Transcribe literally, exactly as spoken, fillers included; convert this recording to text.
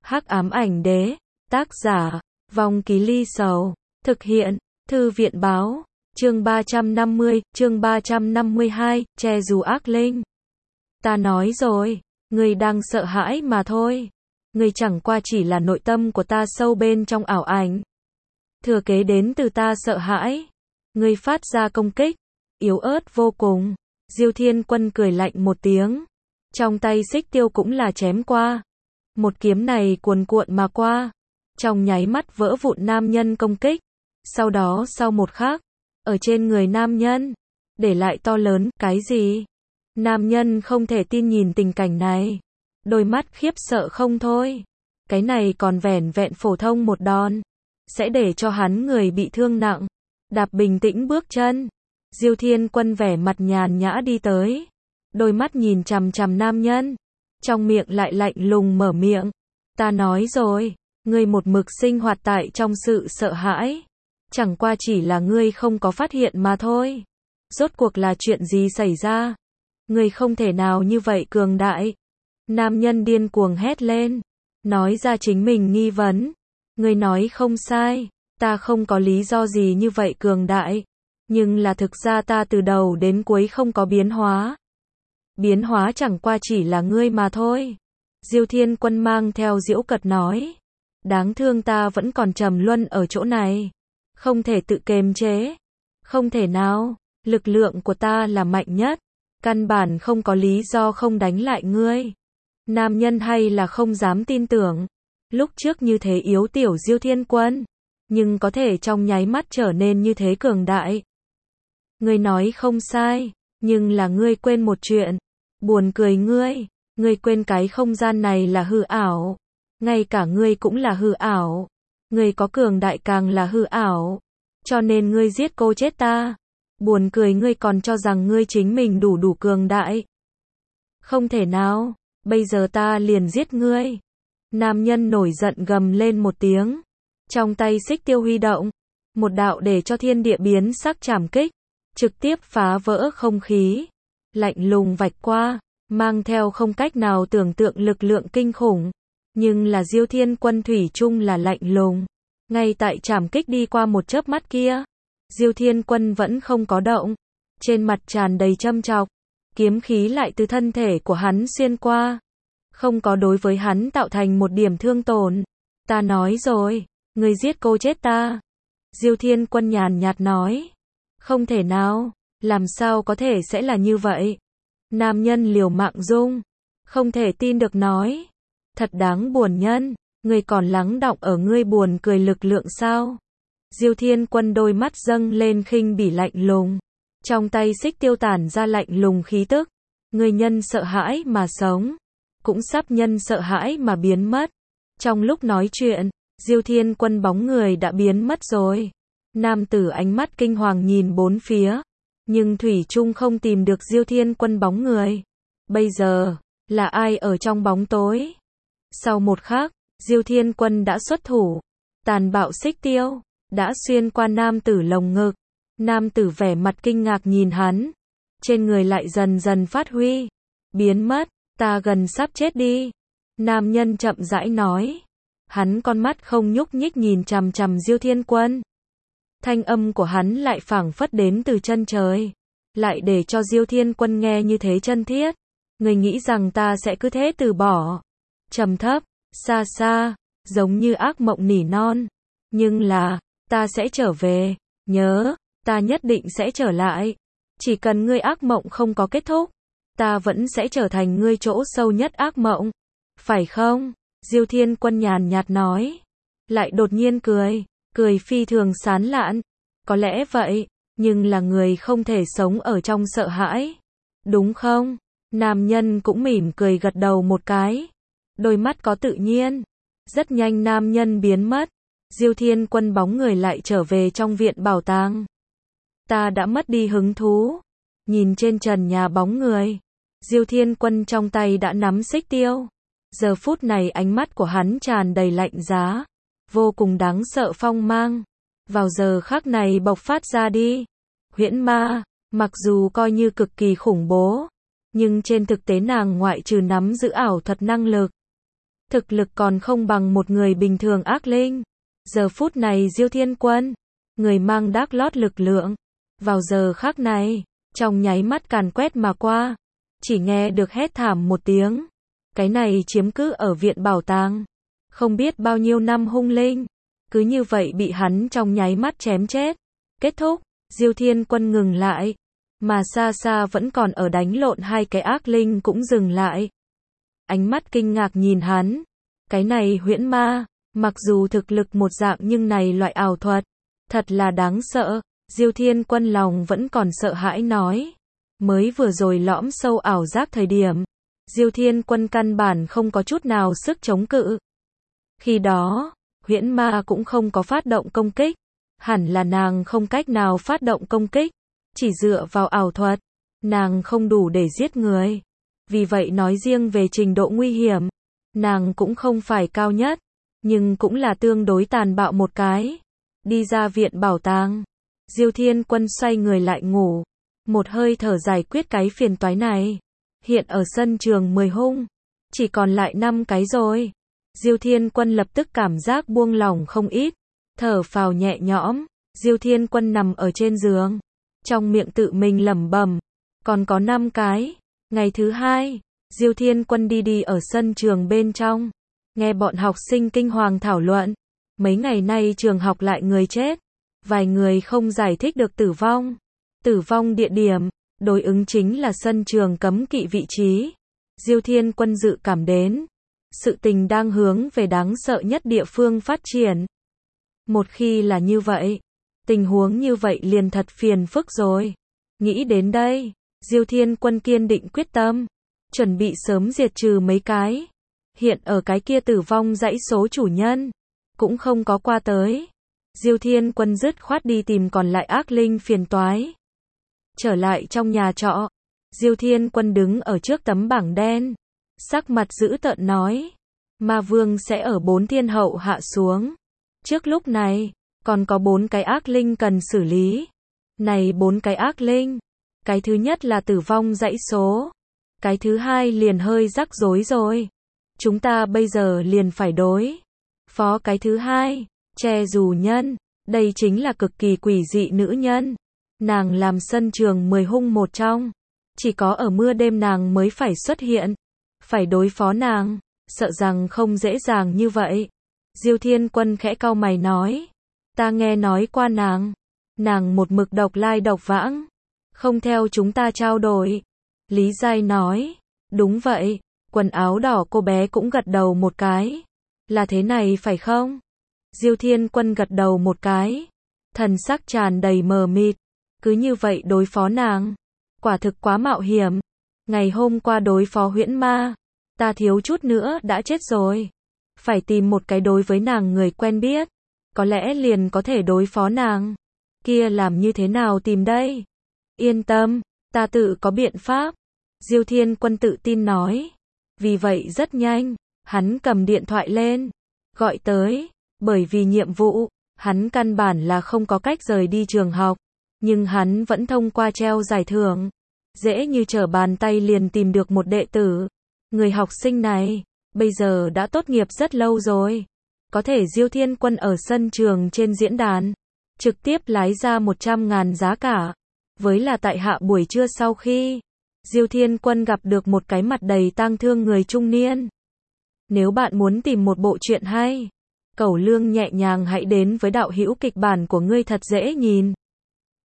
Hắc ám ảnh đế, tác giả, Vong Ký Ly Sầu, thực hiện, Thư viện báo, chương ba trăm năm mươi, chương ba trăm năm mươi hai, che dù ác linh. Ta nói rồi, ngươi đang sợ hãi mà thôi. Ngươi chẳng qua chỉ là nội tâm của ta sâu bên trong ảo ảnh. Thừa kế đến từ ta sợ hãi. Ngươi phát ra công kích, yếu ớt vô cùng. Diêu Thiên Quân cười lạnh một tiếng. Trong tay xích tiêu cũng là chém qua. Một kiếm này cuồn cuộn mà qua. Trong nháy mắt vỡ vụn nam nhân công kích. Sau đó sau một khắc, ở trên người nam nhân, để lại to lớn, cái gì? Nam nhân không thể tin nhìn tình cảnh này. Đôi mắt khiếp sợ không thôi. Cái này còn vẻn vẹn phổ thông một đòn. Sẽ để cho hắn người bị thương nặng. Đạp bình tĩnh bước chân. Diêu Thiên Quân vẻ mặt nhàn nhã đi tới. Đôi mắt nhìn chằm chằm nam nhân. Trong miệng lại lạnh lùng mở miệng. Ta nói rồi, ngươi một mực sinh hoạt tại trong sự sợ hãi. Chẳng qua chỉ là ngươi không có phát hiện mà thôi. Rốt cuộc là chuyện gì xảy ra? Ngươi không thể nào như vậy cường đại. Nam nhân điên cuồng hét lên. Nói ra chính mình nghi vấn. Ngươi nói không sai. Ta không có lý do gì như vậy cường đại. Nhưng là thực ra ta từ đầu đến cuối không có biến hóa. Biến hóa chẳng qua chỉ là ngươi mà thôi. Diêu Thiên Quân mang theo giễu cợt nói. Đáng thương ta vẫn còn trầm luân ở chỗ này. Không thể tự kiềm chế. Không thể nào. Lực lượng của ta là mạnh nhất. Căn bản không có lý do không đánh lại ngươi. Nam nhân hay là không dám tin tưởng. Lúc trước như thế yếu tiểu Diêu Thiên Quân. Nhưng có thể trong nháy mắt trở nên như thế cường đại. Ngươi nói không sai. Nhưng là ngươi quên một chuyện. Buồn cười ngươi. Ngươi quên cái không gian này là hư ảo. Ngay cả ngươi cũng là hư ảo. Ngươi có cường đại càng là hư ảo. Cho nên ngươi giết cô chết ta. Buồn cười ngươi còn cho rằng ngươi chính mình đủ đủ cường đại. Không thể nào. Bây giờ ta liền giết ngươi. Nam nhân nổi giận gầm lên một tiếng. Trong tay xích tiêu huy động. Một đạo để cho thiên địa biến sắc trảm kích. Trực tiếp phá vỡ không khí. Lạnh lùng vạch qua. Mang theo không cách nào tưởng tượng lực lượng kinh khủng. Nhưng là Diêu Thiên Quân thủy chung là lạnh lùng. Ngay tại trảm kích đi qua một chớp mắt kia. Diêu Thiên Quân vẫn không có động. Trên mặt tràn đầy châm chọc. Kiếm khí lại từ thân thể của hắn xuyên qua. Không có đối với hắn tạo thành một điểm thương tổn. Ta nói rồi. Ngươi giết cô chết ta. Diêu Thiên Quân nhàn nhạt nói. Không thể nào. Làm sao có thể sẽ là như vậy? Nam nhân liều mạng rung. Không thể tin được nói. Thật đáng buồn nhân. Ngươi còn lắng đọng ở ngươi buồn cười lực lượng sao? Diêu Thiên Quân đôi mắt dâng lên khinh bỉ lạnh lùng. Trong tay xích tiêu tản ra lạnh lùng khí tức. Ngươi nhân sợ hãi mà sống. Cũng sắp nhân sợ hãi mà biến mất. Trong lúc nói chuyện, Diêu Thiên Quân bóng người đã biến mất rồi. Nam tử ánh mắt kinh hoàng nhìn bốn phía. Nhưng thủy chung không tìm được Diêu Thiên Quân bóng người. Bây giờ, là ai ở trong bóng tối? Sau một khắc, Diêu Thiên Quân đã xuất thủ. Tàn bạo xích tiêu đã xuyên qua nam tử lồng ngực. Nam tử vẻ mặt kinh ngạc nhìn hắn. Trên người lại dần dần phát huy. Biến mất, ta gần sắp chết đi. Nam nhân chậm rãi nói. Hắn con mắt không nhúc nhích nhìn chằm chằm Diêu Thiên Quân. Thanh âm của hắn lại phảng phất đến từ chân trời. Lại để cho Diêu Thiên Quân nghe như thế chân thiết. Người nghĩ rằng ta sẽ cứ thế từ bỏ. Trầm thấp, xa xa, giống như ác mộng nỉ non. Nhưng là, ta sẽ trở về. Nhớ, ta nhất định sẽ trở lại. Chỉ cần ngươi ác mộng không có kết thúc. Ta vẫn sẽ trở thành ngươi chỗ sâu nhất ác mộng. Phải không? Diêu Thiên Quân nhàn nhạt nói. Lại đột nhiên cười. Cười phi thường sán lạn. Có lẽ vậy. Nhưng là người không thể sống ở trong sợ hãi. Đúng không? Nam nhân cũng mỉm cười gật đầu một cái. Đôi mắt có tự nhiên. Rất nhanh nam nhân biến mất. Diêu Thiên Quân bóng người lại trở về trong viện bảo tàng. Ta đã mất đi hứng thú. Nhìn trên trần nhà bóng người. Diêu Thiên Quân trong tay đã nắm xích tiêu. Giờ phút này ánh mắt của hắn tràn đầy lạnh giá. Vô cùng đáng sợ phong mang. Vào giờ khắc này bộc phát ra đi. Huyễn ma, mặc dù coi như cực kỳ khủng bố. Nhưng trên thực tế nàng ngoại trừ nắm giữ ảo thuật năng lực. thực lực còn không bằng một người bình thường ác linh. Giờ phút này Diêu Thiên Quân, người mang Dark Lord lực lượng, vào giờ khắc này, trong nháy mắt càn quét mà qua, chỉ nghe được hét thảm một tiếng. Cái này chiếm cứ ở viện bảo tàng, không biết bao nhiêu năm hung linh, cứ như vậy bị hắn trong nháy mắt chém chết. Kết thúc, Diêu Thiên Quân ngừng lại, mà xa xa vẫn còn ở đánh lộn hai cái ác linh cũng dừng lại. Ánh mắt kinh ngạc nhìn hắn, cái này huyễn ma, mặc dù thực lực một dạng nhưng này loại ảo thuật, thật là đáng sợ. Diêu Thiên Quân lòng vẫn còn sợ hãi nói, mới vừa rồi lõm sâu ảo giác thời điểm, Diêu Thiên Quân căn bản không có chút nào sức chống cự. Khi đó, huyễn ma cũng không có phát động công kích, hẳn là nàng không cách nào phát động công kích, chỉ dựa vào ảo thuật, nàng không đủ để giết người. Vì vậy nói riêng về trình độ nguy hiểm, nàng cũng không phải cao nhất, nhưng cũng là tương đối tàn bạo một cái. Đi ra viện bảo tàng, Diêu Thiên Quân xoay người lại ngủ, một hơi thở giải quyết cái phiền toái này. Hiện ở sân trường mười hung, chỉ còn lại năm cái rồi. Diêu Thiên Quân lập tức cảm giác buông lỏng không ít, thở phào nhẹ nhõm. Diêu Thiên Quân nằm ở trên giường, trong miệng tự mình lẩm bẩm, còn có năm cái. Ngày thứ hai, Diêu Thiên Quân đi đi ở sân trường bên trong, nghe bọn học sinh kinh hoàng thảo luận. Mấy ngày nay trường học lại người chết, vài người không giải thích được tử vong. Tử vong địa điểm, đối ứng chính là sân trường cấm kỵ vị trí. Diêu Thiên Quân dự cảm đến, sự tình đang hướng về đáng sợ nhất địa phương phát triển. Một khi là như vậy, tình huống như vậy liền thật phiền phức rồi. Nghĩ đến đây, Diêu Thiên Quân kiên định quyết tâm, chuẩn bị sớm diệt trừ mấy cái. Hiện ở cái kia tử vong dãy số chủ nhân, cũng không có qua tới. Diêu Thiên Quân dứt khoát đi tìm còn lại ác linh phiền toái. Trở lại trong nhà trọ, Diêu Thiên Quân đứng ở trước tấm bảng đen, sắc mặt dữ tợn nói, Ma Vương sẽ ở bốn thiên hậu hạ xuống. Trước lúc này, còn có bốn cái ác linh cần xử lý. Này bốn cái ác linh, cái thứ nhất là tử vong dãy số, cái thứ hai liền hơi rắc rối rồi. Chúng ta bây giờ liền phải đối phó cái thứ hai, che dù nhân, đây chính là cực kỳ quỷ dị nữ nhân. Nàng làm sân trường mười hung một trong, chỉ có ở mưa đêm nàng mới phải xuất hiện. Phải đối phó nàng, sợ rằng không dễ dàng như vậy. Diêu Thiên Quân khẽ cau mày nói, ta nghe nói qua nàng, nàng một mực độc lai độc vãng, không theo chúng ta trao đổi. Lý Giai nói, đúng vậy. Quần áo đỏ cô bé cũng gật đầu một cái, là thế này phải không? Diêu Thiên Quân gật đầu một cái, thần sắc tràn đầy mờ mịt. Cứ như vậy đối phó nàng, quả thực quá mạo hiểm. Ngày hôm qua đối phó huyễn ma, ta thiếu chút nữa đã chết rồi. Phải tìm một cái đối với nàng người quen biết, có lẽ liền có thể đối phó nàng. Kia làm như thế nào tìm đây? Yên tâm, ta tự có biện pháp. Diêu Thiên Quân tự tin nói. Vì vậy rất nhanh, hắn cầm điện thoại lên, gọi tới. Bởi vì nhiệm vụ, hắn căn bản là không có cách rời đi trường học, nhưng hắn vẫn thông qua treo giải thưởng, dễ như trở bàn tay liền tìm được một đệ tử. Người học sinh này, bây giờ đã tốt nghiệp rất lâu rồi. Có thể Diêu Thiên Quân ở sân trường trên diễn đàn, trực tiếp lái ra một trăm ngàn giá cả. Với là tại hạ buổi trưa sau khi, Diêu Thiên Quân gặp được một cái mặt đầy tang thương người trung niên. Nếu bạn muốn tìm một bộ truyện hay, cẩu lương nhẹ nhàng hãy đến với đạo hữu kịch bản của ngươi thật dễ nhìn.